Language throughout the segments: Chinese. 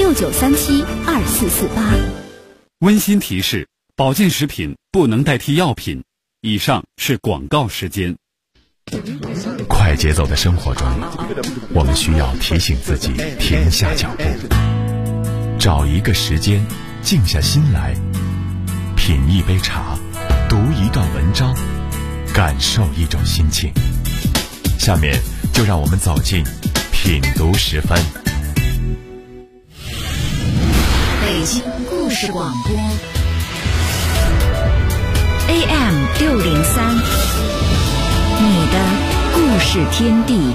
69372448。 温馨提示：保健食品不能代替药品。以上是广告时间。 快节奏的生活中，我们需要提醒自己停下脚步，找一个时间，静下心来，品一杯茶，读一段文章，感受一种心情。下面就让我们走进品读10分。 北京故事广播 AM603，你的故事天地。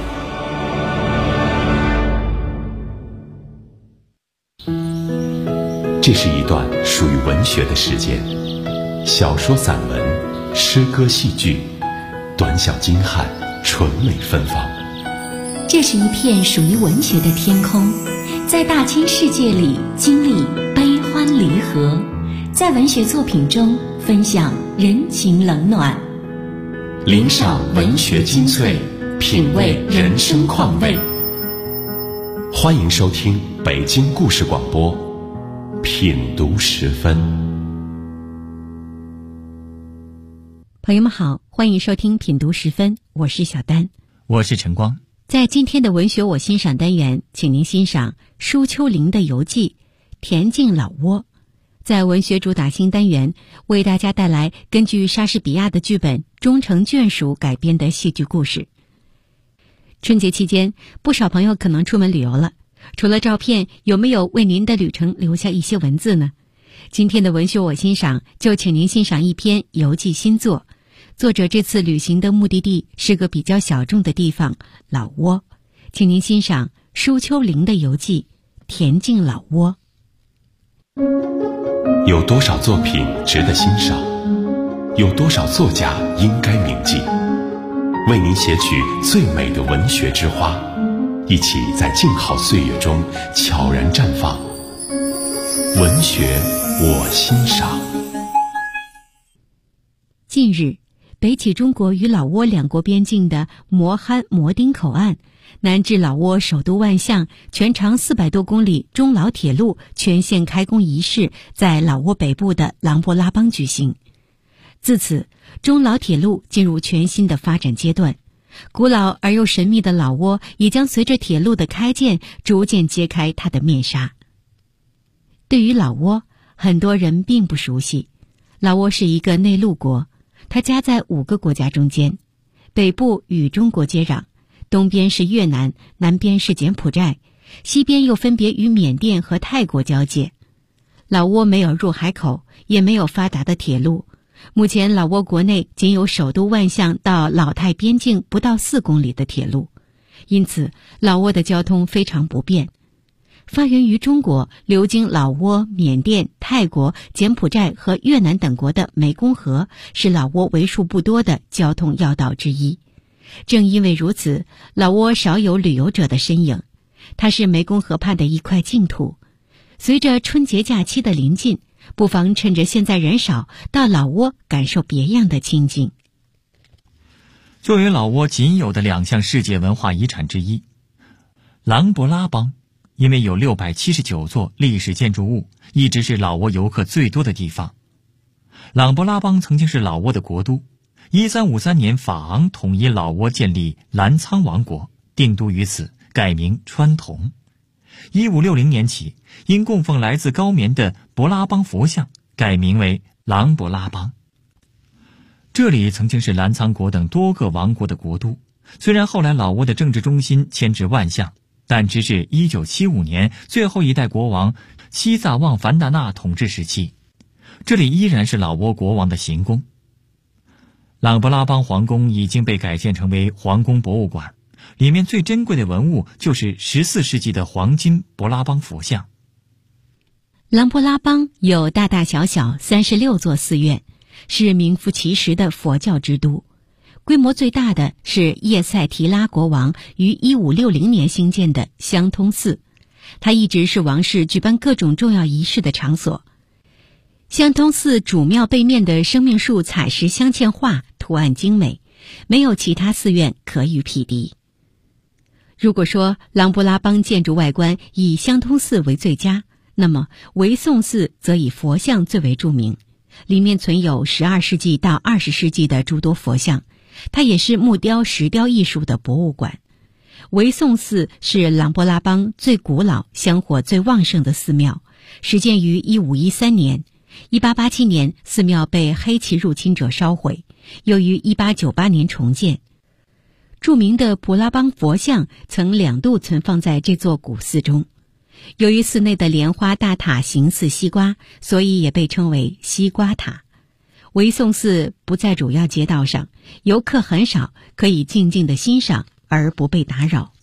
这是一段属于文学的时间，小说、散文、诗歌、戏剧，短小精悍，纯美芬芳。 这是一片属于文学的天空，在大千世界里经历悲欢离合，在文学作品中分享人情冷暖， 聆赏文学精粹，品味人生况味。欢迎收听北京故事广播品读10分。 朋友们好，欢迎收听品读10分，我是小丹， 我是陈光。 在今天的文学我欣赏单元，请您欣赏舒秋玲的游记《田径老挝》。在文学主打新单元，为大家带来根据莎士比亚的剧本《终成眷属》改编的戏剧故事。春节期间，不少朋友可能出门旅游了，除了照片，有没有为您的旅程留下一些文字呢？今天的文学我欣赏，就请您欣赏一篇游记新作。作者这次旅行的目的地是个比较小众的地方——老挝，请您欣赏舒秋玲的游记《田径老挝》。 有多少作品值得欣赏？有多少作家应该铭记？为您写取最美的文学之花，一起在静好岁月中悄然绽放。文学我欣赏。 近日，北起中国与老挝两国边境的摩憨摩丁口岸，南至老挝首都万象，全长400多公里中老铁路全线开工仪式在老挝北部的琅勃拉邦举行。自此，中老铁路进入全新的发展阶段，古老而又神秘的老挝也将随着铁路的开建逐渐揭开它的面纱。对于老挝，很多人并不熟悉。老挝是一个内陆国，它夹在5个国家中间，北部与中国接壤，东边是越南，南边是柬埔寨，西边又分别与缅甸和泰国交界。老挝没有入海口，也没有发达的铁路。目前老挝国内仅有首都万象到老泰边境不到4公里的铁路，因此老挝的交通非常不便。发源于中国，流经老挝、缅甸、泰国、柬埔寨和越南等国的湄公河是老挝为数不多的交通要道之一。正因为如此，老挝少有旅游者的身影，它是湄公河畔的一块净土。随着春节假期的临近，不妨趁着现在人少，到老挝感受别样的清静。 作为老挝仅有的2项世界文化遗产之一，琅勃拉邦因为有679座历史建筑物，一直是老挝游客最多的地方。琅勃拉邦曾经是老挝的国都，1353年法昂统一老挝，建立澜沧王国，定都于此，改名川潼。1560年起，因供奉来自高棉的勃拉邦佛像，改名为琅勃拉邦。这里曾经是澜沧国等多个王国的国都，虽然后来老挝的政治中心迁至万象，但直至1975年最后一代国王西萨旺凡达纳统治时期，这里依然是老挝国王的行宫。琅勃拉邦皇宫已经被改建成为皇宫博物馆，里面最珍贵的文物就是14世纪的黄金勃拉邦佛像。 琅勃拉邦有大大小小36座寺院，是名副其实的佛教之都。规模最大的是叶塞提拉国王于1560年兴建的香通寺，它一直是王室举办各种重要仪式的场所。香通寺主庙背面的生命树彩石镶嵌画图案精美，没有其他寺院可与匹敌。 如果说琅勃拉邦建筑外观以香通寺为最佳，那么维颂寺则以佛像最为著名，里面存有12世纪到20世纪的诸多佛像，它也是木雕石雕艺术的博物馆。维颂寺是琅勃拉邦最古老、香火最旺盛的寺庙，始建于1513年。1887年，寺庙被黑旗入侵者烧毁，又于1898年重建。著名的普拉邦佛像曾2度存放在这座古寺中。由于寺内的莲花大塔形似西瓜，所以也被称为西瓜塔。维颂寺不在主要街道上，游客很少，可以静静地欣赏而不被打扰。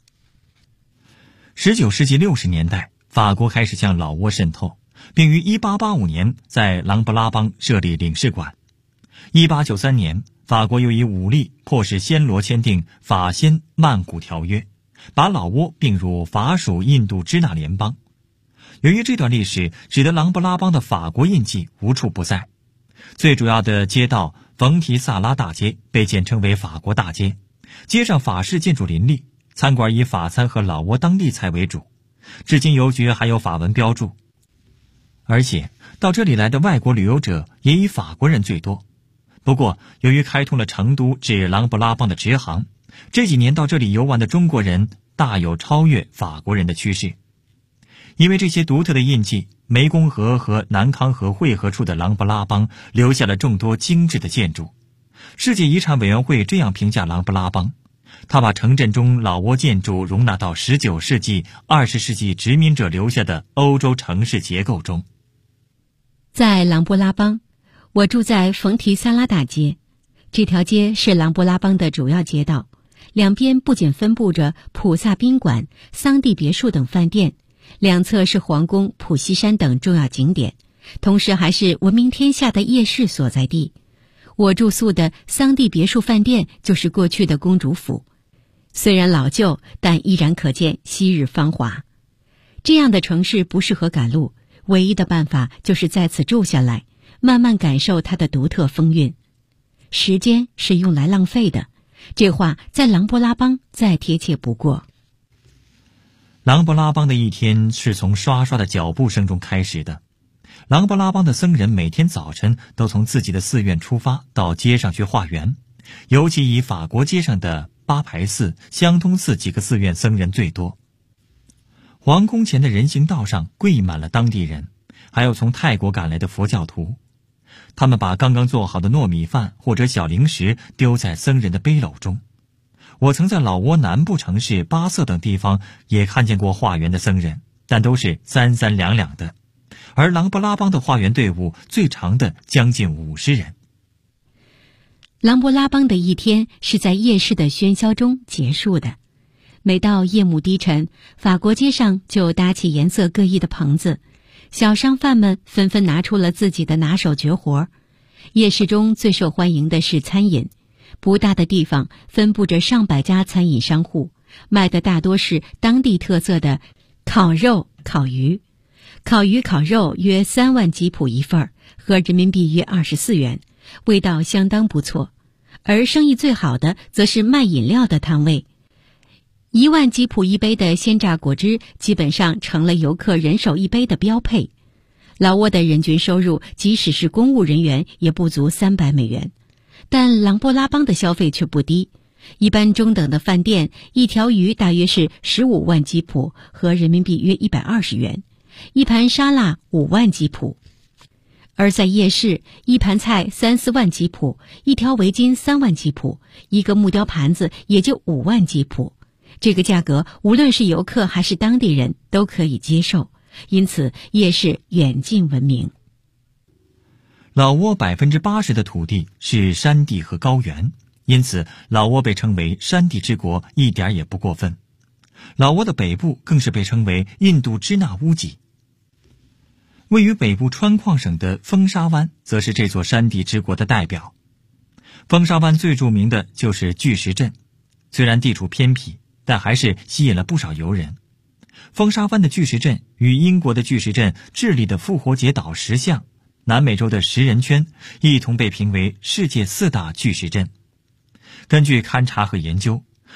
19世纪60年代，法国开始向老挝渗透，并于1885年在琅勃拉邦设立领事馆。1893年，法国又以武力迫使暹罗签订法暹曼谷条约，把老挝并入法属印度支那联邦。由于这段历史使得琅勃拉邦的法国印记无处不在，最主要的街道冯提萨拉大街被简称为法国大街，街上法式建筑林立，餐馆以法餐和老挝当地菜为主，至今邮局还有法文标注。而且到这里来的外国旅游者也以法国人最多。不过由于开通了成都至琅勃拉邦的直航，这几年到这里游玩的中国人大有超越法国人的趋势。因为这些独特的印记，湄公河和南康河汇合处的琅勃拉邦留下了众多精致的建筑。世界遗产委员会这样评价琅勃拉邦，他把城镇中老挝建筑容纳到19世纪、20世纪殖民者留下的欧洲城市结构中。 在琅勃拉邦，我住在冯提萨拉大街，这条街是琅勃拉邦的主要街道，两边不仅分布着普萨宾馆、桑蒂别墅等饭店，两侧是皇宫、普西山等重要景点，同时还是闻名天下的夜市所在地。我住宿的桑蒂别墅饭店就是过去的公主府，虽然老旧，但依然可见昔日芳华。这样的城市不适合赶路，唯一的办法就是在此住下来，慢慢感受它的独特风韵。时间是用来浪费的，这话在琅勃拉邦再贴切不过。 琅勃拉邦的一天是从刷刷的脚步声中开始的。琅勃拉邦的僧人每天早晨都从自己的寺院出发，到街上去化缘，尤其以法国街上的八排寺、香通寺几个寺院僧人最多。皇宫前的人行道上跪满了当地人，还有从泰国赶来的佛教徒。他们把刚刚做好的糯米饭或者小零食丢在僧人的背篓中。我曾在老挝南部城市巴色等地方也看见过化缘的僧人，但都是3、3两两的，而琅勃拉邦的化缘队伍最长的将近50人。 琅勃拉邦的一天是在夜市的喧嚣中结束的。每到夜幕低沉，法国街上就搭起颜色各异的棚子，小商贩们纷纷拿出了自己的拿手绝活。夜市中最受欢迎的是餐饮，不大的地方分布着上百家餐饮商户，卖的大多是当地特色的烤肉、烤鱼。烤鱼、烤肉约3万吉普一份，合人民币约24元，味道相当不错。而生意最好的则是卖饮料的摊位。1万吉普一杯的鲜榨果汁基本上成了游客人手一杯的标配。老挝的人均收入即使是公务人员也不足300美元，但琅勃拉邦的消费却不低。一般中等的饭店，一条鱼大约是15万吉普，合人民币约120元，一盘沙拉5万吉普。而在夜市，一盘菜3、4万吉普，一条围巾3万吉普，一个木雕盘子也就5万吉普。这个价格无论是游客还是当地人都可以接受，因此夜市远近闻名。 老挝80%的土地是山地和高原，因此老挝被称为山地之国一点也不过分。老挝的北部更是被称为印度支那乌脊。位于北部川矿省的风沙湾则是这座山地之国的代表。风沙湾最著名的就是巨石阵，虽然地处偏僻，但还是吸引了不少游人。风沙湾的巨石阵与英国的巨石阵、智利的复活节岛石像、南美洲的食人圈一同被评为世界4大巨石阵。根据勘察和研究，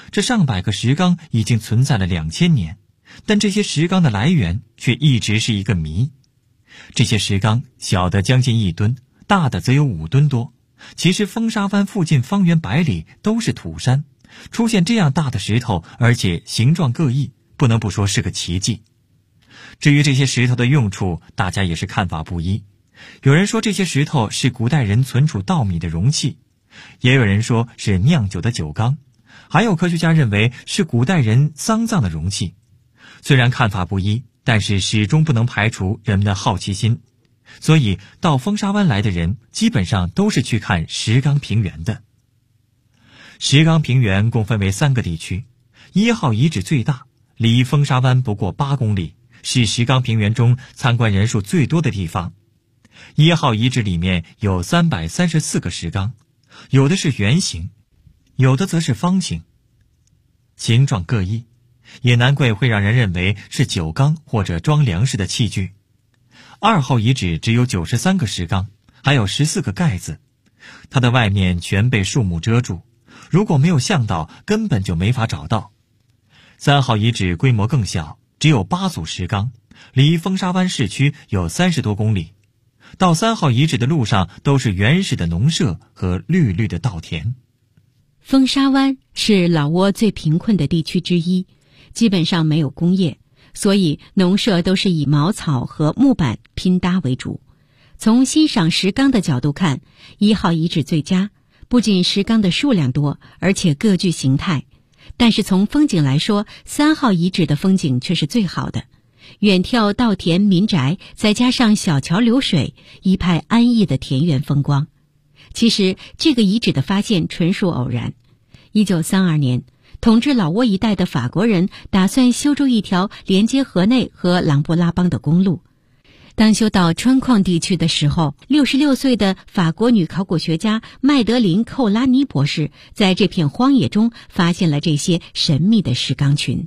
这上百个石缸已经存在了2000年，但这些石缸的来源却一直是一个谜。这些石缸小的将近1吨，大的则有5吨多。其实风沙湾附近方圆100里都是土山，出现这样大的石头，而且形状各异，不能不说是个奇迹。至于这些石头的用处，大家也是看法不一。有人说这些石头是古代人存储稻米的容器，也有人说是酿酒的酒缸，还有科学家认为是古代人丧葬的容器。虽然看法不一，但是始终不能排除人们的好奇心，所以到风沙湾来的人基本上都是去看石缸平原的。石缸平原共分为3个地区，1号遗址最大，离风沙湾不过8公里，是石缸平原中参观人数最多的地方。1号遗址里面有334个石缸，有的是圆形，有的则是方形，形状各异，也难怪会让人认为是酒缸或者装粮食的器具。2号遗址只有93个石缸，还有14个盖子，它的外面全被树木遮住，如果没有向导根本就没法找到。3号遗址规模更小，只有8组石缸，离风沙湾市区有30多公里。到3号遗址的路上都是原始的农舍和绿绿的稻田。 风沙湾是老挝最贫困的地区之一，基本上没有工业，所以农舍都是以茅草和木板拼搭为主。从欣赏石缸的角度看，1号遗址最佳，不仅石缸的数量多，而且各具形态。但是从风景来说，3号遗址的风景却是最好的。远眺稻田民宅，再加上小桥流水，一派安逸的田园风光。其实这个遗址的发现纯属偶然。1932年，统治老挝一带的法国人打算修筑一条连接河内和琅勃拉邦的公路。当修到川矿地区的时候，66岁的法国女考古学家麦德林·寇拉尼博士在这片荒野中发现了这些神秘的石缸群。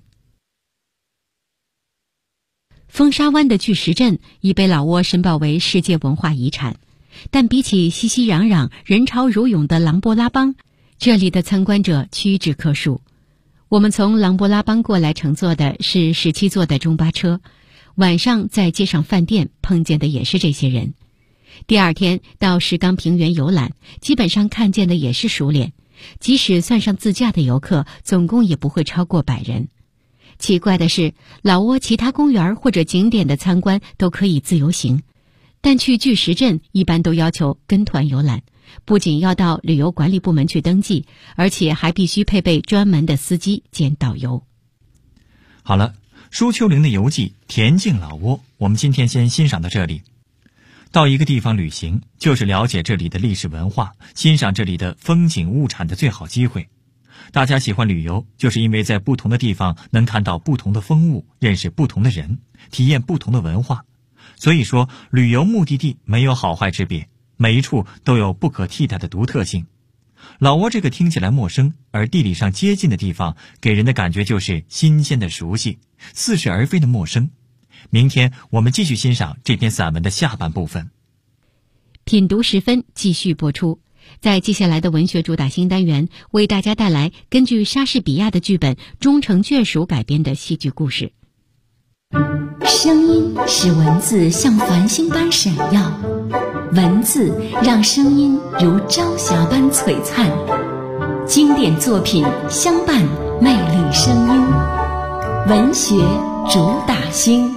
风沙湾的巨石阵已被老挝申报为世界文化遗产，但比起熙熙攘攘、人潮如涌的琅勃拉邦，这里的参观者屈指可数。我们从琅勃拉邦过来乘坐的是17座的中巴车，晚上在街上饭店碰见的也是这些人。第二天到石缸平原游览，基本上看见的也是熟脸，即使算上自驾的游客，总共也不会超过100人。奇怪的是，老挝其他公园或者景点的参观都可以自由行，但去巨石阵一般都要求跟团游览，不仅要到旅游管理部门去登记，而且还必须配备专门的司机兼导游。 好了，舒秋玲的游记恬静老挝，我们今天先欣赏到这里。到一个地方旅行，就是了解这里的历史文化，欣赏这里的风景物产的最好机会。大家喜欢旅游，就是因为在不同的地方能看到不同的风物，认识不同的人，体验不同的文化。所以说，旅游目的地没有好坏之别，每一处都有不可替代的独特性。老挝这个听起来陌生而地理上接近的地方，给人的感觉就是新鲜的熟悉，似是而非的陌生。明天我们继续欣赏这篇散文的下半部分。 品读10分继续播出。在接下来的文学主打新单元，为大家带来根据莎士比亚的剧本《忠诚眷属》改编的戏剧故事。 声音使文字像繁星般闪耀，文字让声音如朝霞般璀璨。经典作品相伴，魅力声音，文学主打星。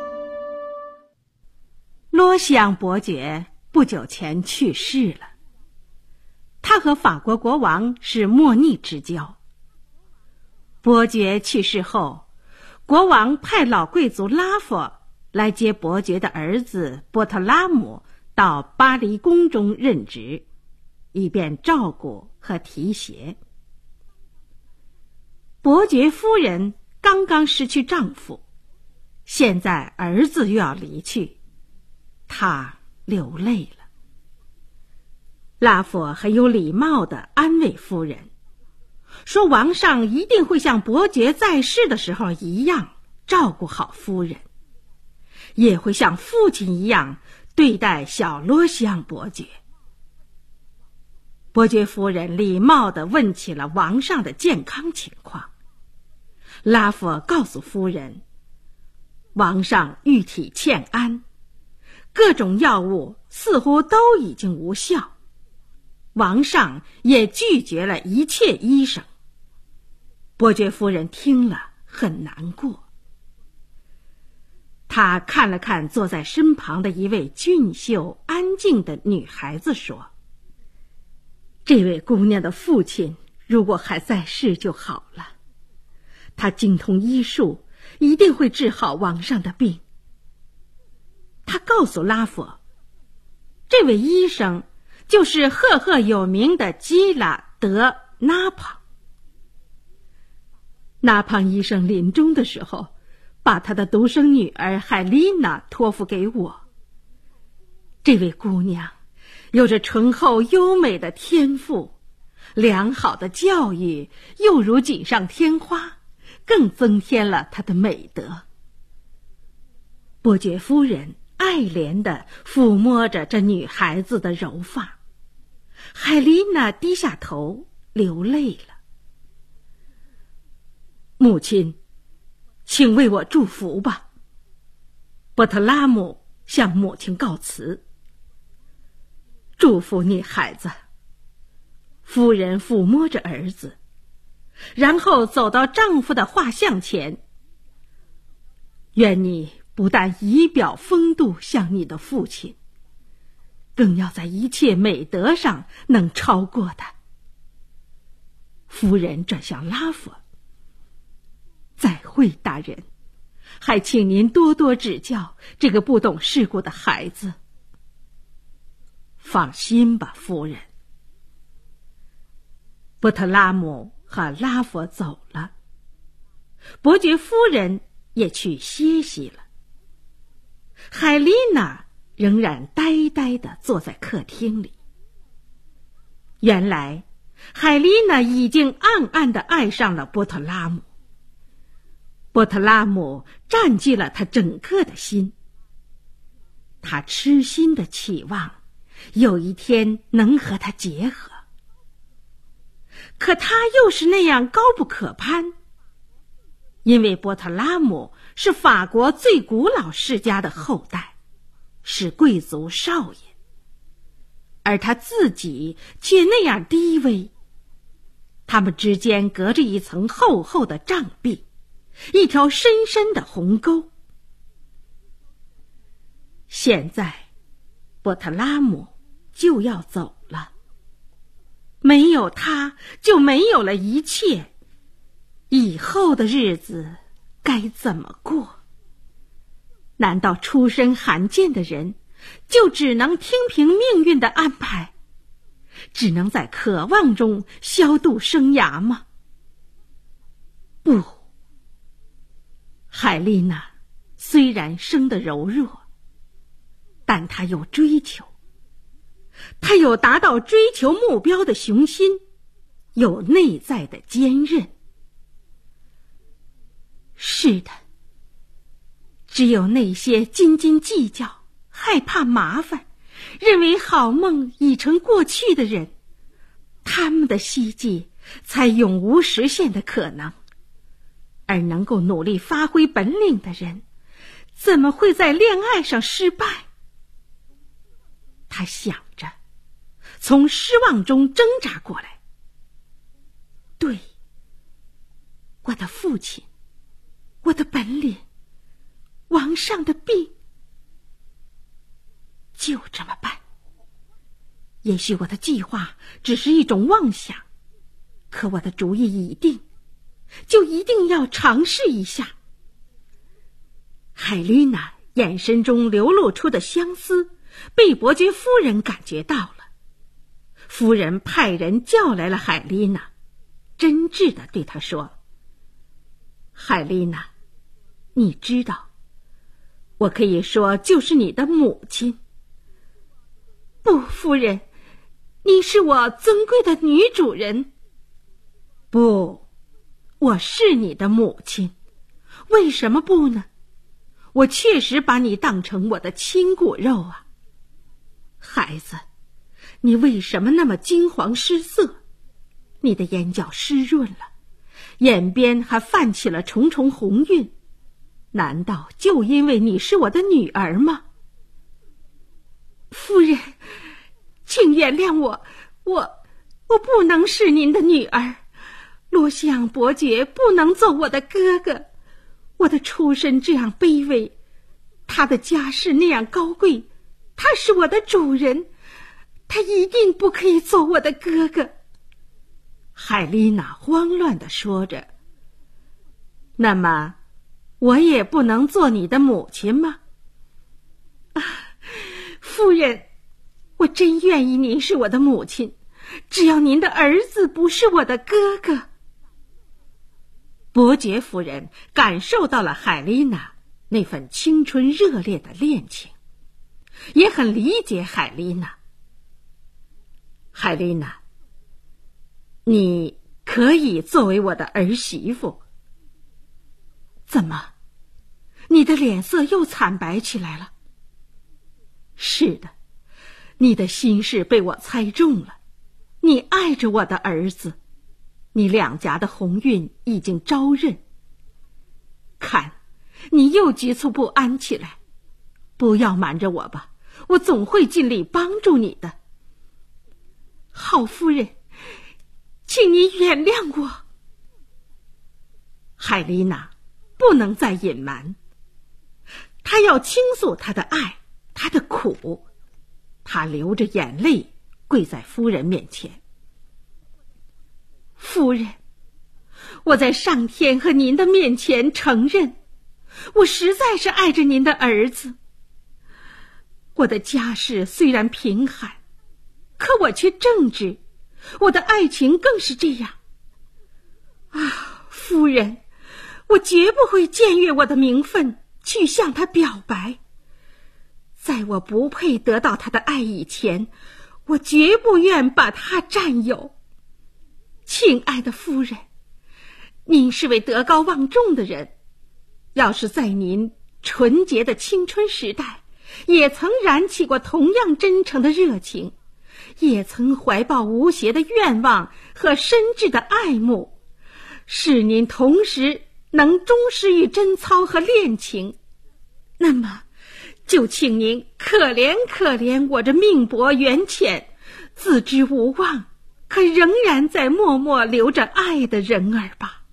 罗西昂伯爵不久前去世了，他和法国国王是莫逆之交。伯爵去世后，国王派老贵族拉佛来接伯爵的儿子波特拉姆到巴黎宫中任职，以便照顾和提携。伯爵夫人刚刚失去丈夫，现在儿子又要离去，她流泪了。拉佛很有礼貌地安慰夫人，说王上一定会像伯爵在世的时候一样照顾好夫人，也会像父亲一样对待小罗西昂伯爵。 伯爵夫人礼貌地问起了王上的健康情况。拉佛告诉夫人，王上玉体欠安，各种药物似乎都已经无效，王上也拒绝了一切医生。伯爵夫人听了很难过，她看了看坐在身旁的一位俊秀安静的女孩子，说：这位姑娘的父亲如果还在世就好了，他精通医术，一定会治好王上的病。他告诉拉佛，这位医生就是赫赫有名的基拉德纳庞。纳庞医生临终的时候，把他的独生女儿海丽娜托付给我。这位姑娘有着醇厚优美的天赋，良好的教育又如锦上添花，更增添了她的美德。伯爵夫人爱怜地抚摸着这女孩子的柔发，海丽娜低下头流泪了。母亲，请为我祝福吧。波特拉姆向母亲告辞。祝福你，孩子。夫人抚摸着儿子，然后走到丈夫的画像前。愿你不但仪表风度像你的父亲，更要在一切美德上能超过他。夫人转向拉佛，再会，大人，还请您多多指教这个不懂世故的孩子。放心吧，夫人。波特拉姆和拉佛走了，伯爵夫人也去歇息了。海丽娜仍然呆呆地坐在客厅里。原来海丽娜已经暗暗地爱上了波特拉姆，波特拉姆占据了他整个的心。他痴心地期望有一天能和他结合，可他又是那样高不可攀。因为波特拉姆是法国最古老世家的后代，是贵族少爷，而他自己却那样低微。他们之间隔着一层厚厚的障壁，一条深深的鸿沟。现在波特拉姆就要走了，没有他就没有了一切，以后的日子该怎么过？难道出身罕见的人就只能听凭命运的安排，只能在渴望中消度生涯吗？不，海丽娜虽然生得柔弱，但她有追求，她有达到追求目标的雄心，有内在的坚韧。是的，只有那些斤斤计较、害怕麻烦、认为好梦已成过去的人，他们的希冀才永无实现的可能。而能够努力发挥本领的人，怎么会在恋爱上失败？他想着，从失望中挣扎过来。对，我的父亲，我的本领，王上的病，就这么办。也许我的计划只是一种妄想，可我的主意已定，就一定要尝试一下。海丽娜眼神中流露出的相思被伯爵夫人感觉到了。夫人派人叫来了海丽娜，真挚地对她说：海丽娜，你知道，我可以说就是你的母亲。不，夫人，你是我尊贵的女主人。不，我是你的母亲。为什么不呢？我确实把你当成我的亲骨肉啊。孩子， 你为什么那么惊惶失色？你的眼角湿润了，眼边还泛起了重重红晕，难道就因为你是我的女儿吗？夫人，请原谅我不能是您的女儿，罗西昂伯爵不能做我的哥哥，我的出身这样卑微，他的家世那样高贵，他是我的主人，他一定不可以做我的哥哥。海丽娜慌乱地说着。那么我也不能做你的母亲吗？夫人，我真愿意您是我的母亲，只要您的儿子不是我的哥哥。伯爵夫人感受到了海丽娜那份青春热烈的恋情，也很理解海丽娜。海丽娜，你可以作为我的儿媳妇。怎么，你的脸色又惨白起来了？是的，你的心事被我猜中了，你爱着我的儿子，你两颊的红晕已经招认。看，你又局促不安起来，不要瞒着我吧，我总会尽力帮助你的。好夫人，请你原谅我。海丽娜不能再隐瞒，她要倾诉她的爱，她的苦。她流着眼泪跪在夫人面前。夫人，我在上天和您的面前承认，我实在是爱着您的儿子。我的家世虽然贫寒，可我却正直，我的爱情更是这样。夫人，我绝不会僭越我的名分去向他表白。在我不配得到他的爱以前，我绝不愿把他占有。亲爱的夫人，您是位德高望重的人，要是在您纯洁的青春时代也曾燃起过同样真诚的热情，也曾怀抱无邪的愿望和深挚的爱慕，使您同时能忠实于贞操和恋情，那么就请您可怜可怜我这命薄缘浅，自知无望，可仍然在默默流着爱的人儿吧。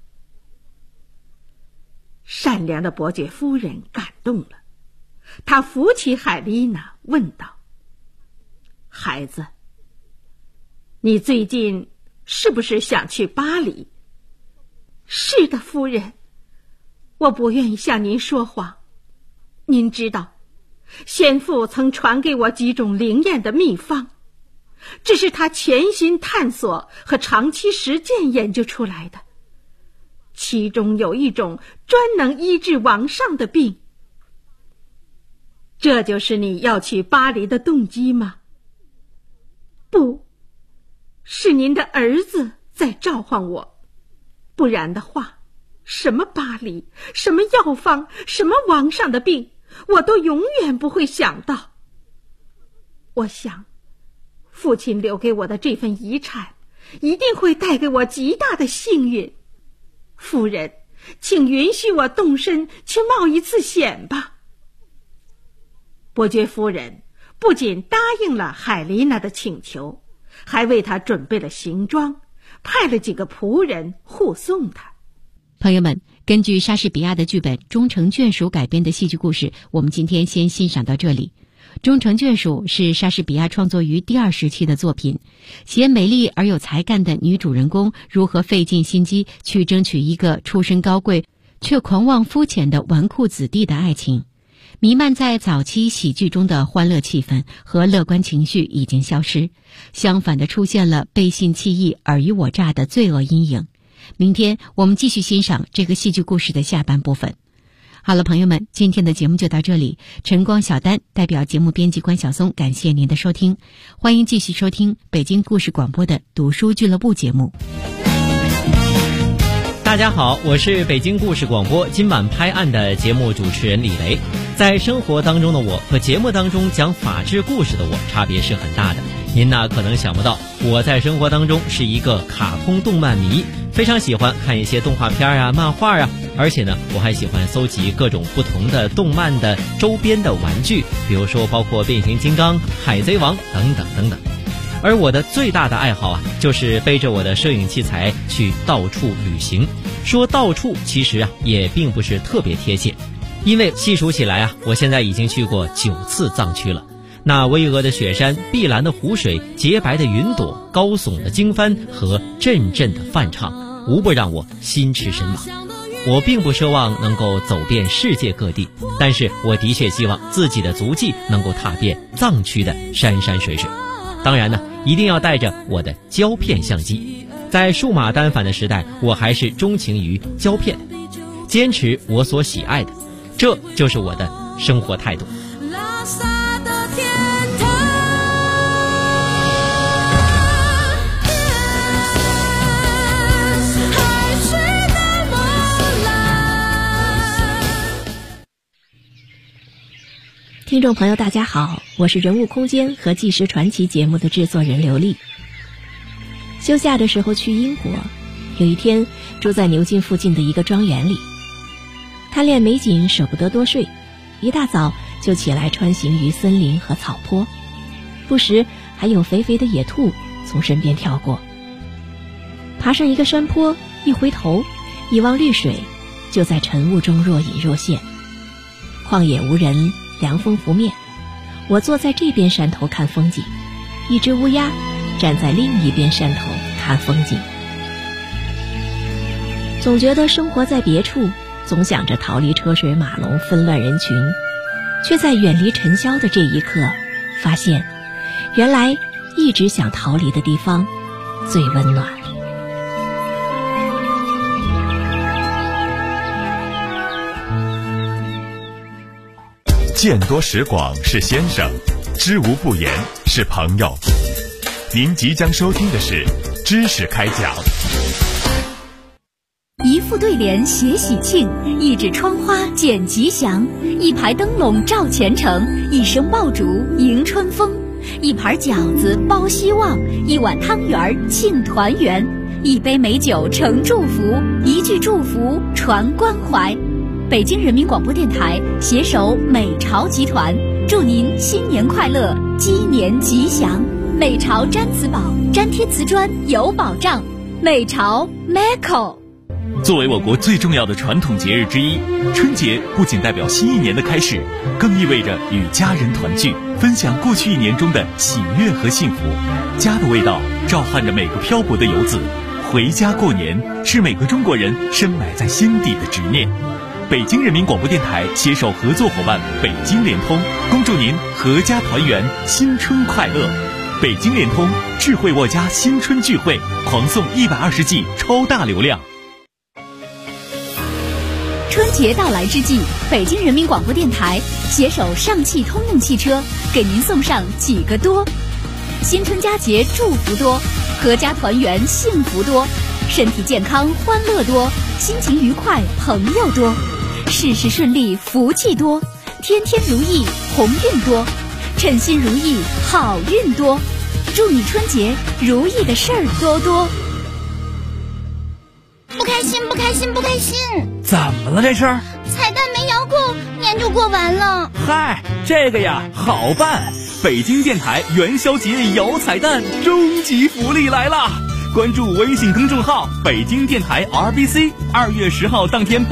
善良的伯爵夫人感动了，她扶起海丽娜问道：孩子，你最近是不是想去巴黎？是的，夫人，我不愿意向您说谎。您知道，先父曾传给我几种灵验的秘方，这是他潜心探索和长期实践研究出来的，其中有一种专能医治王上的病。这就是你要去巴黎的动机吗？不，是您的儿子在召唤我，不然的话，什么巴黎，什么药方，什么王上的病，我都永远不会想到。我想，父亲留给我的这份遗产一定会带给我极大的幸运。夫人，请允许我动身去冒一次险吧。伯爵夫人不仅答应了海丽娜的请求，还为她准备了行装，派了几个仆人护送她。 朋友们，根据莎士比亚的剧本《忠诚眷属》改编的戏剧故事，我们今天先欣赏到这里。《忠诚眷属》是莎士比亚创作于第二时期的作品，写美丽而有才干的女主人公如何费尽心机去争取一个出身高贵却狂妄肤浅的纨绔子弟的爱情。弥漫在早期喜剧中的欢乐气氛和乐观情绪已经消失，相反的出现了背信弃义、尔虞我诈的罪恶阴影。明天我们继续欣赏这个戏剧故事的下半部分。好了，朋友们，今天的节目就到这里。晨光小丹代表节目编辑关晓松，感谢您的收听。欢迎继续收听北京故事广播的读书俱乐部节目。 大家好，我是北京故事广播今晚拍案的节目主持人李雷。在生活当中的我和节目当中讲法治故事的我差别是很大的， 您呢可能想不到，我在生活当中是一个卡通动漫迷，非常喜欢看一些动画片啊、漫画啊，而且呢，我还喜欢搜集各种不同的动漫的周边的玩具，比如说包括变形金刚、海贼王等等等等。而我的最大的爱好啊，就是背着我的摄影器材去到处旅行。说到处，其实啊也并不是特别贴切，因为细数起来啊，我现在已经去过9次藏区了。那巍峨的雪山、碧蓝的湖水、洁白的云朵、高耸的经幡和阵阵的梵唱，无不让我心驰神往。我并不奢望能够走遍世界各地，但是我的确希望自己的足迹能够踏遍藏区的山山水水。当然呢，一定要带着我的胶片相机。在数码单反的时代，我还是钟情于胶片，坚持我所喜爱的，这就是我的生活态度。 听众朋友大家好，我是人物空间和纪实传奇节目的制作人刘丽。休假的时候去英国，有一天住在牛津附近的一个庄园里，贪恋美景舍不得多睡，一大早就起来穿行于森林和草坡，不时还有肥肥的野兔从身边跳过。爬上一个山坡，一回头一望绿水，就在晨雾中若隐若现。旷野无人，凉风拂面，我坐在这边山头看风景，一只乌鸦站在另一边山头看风景。总觉得生活在别处，总想着逃离车水马龙纷乱人群，却在远离尘嚣的这一刻发现，原来一直想逃离的地方最温暖。 见多识广是先生，知无不言是朋友。您即将收听的是知识开讲。 一副对联写喜庆，一纸窗花剪吉祥，一排灯笼照前程，一声爆竹迎春风，一盘饺子包希望，一碗汤圆庆团圆，一杯美酒成祝福，一句祝福传关怀。北京人民广播电台携手美巢集团，祝您新年快乐，鸡年吉祥。美巢粘瓷宝，粘贴瓷砖有保障。美巢 Meco。 作为我国最重要的传统节日之一，春节不仅代表新一年的开始，更意味着与家人团聚，分享过去一年中的喜悦和幸福。家的味道召唤着每个漂泊的游子，回家过年是每个中国人深埋在心底的执念。北京人民广播电台携手合作伙伴北京联通，恭祝您阖家团圆，新春快乐。北京联通智慧沃家新春聚会，狂送120G 超大流量。 春节到来之际，北京人民广播电台携手上汽通用汽车，给您送上几个多：新春佳节祝福多，阖家团圆幸福多，身体健康欢乐多，心情愉快朋友多，事事顺利福气多，天天如意鸿运多，称心如意好运多。祝你春节如意的事儿多多。 不开心不开心不开心， 怎么了这是？ 彩蛋没摇够，年就过完了。 嗨，这个呀好办，北京电台元宵节摇彩蛋终极福利来了！关注微信公众号北京电台 RBC， 2月10号当天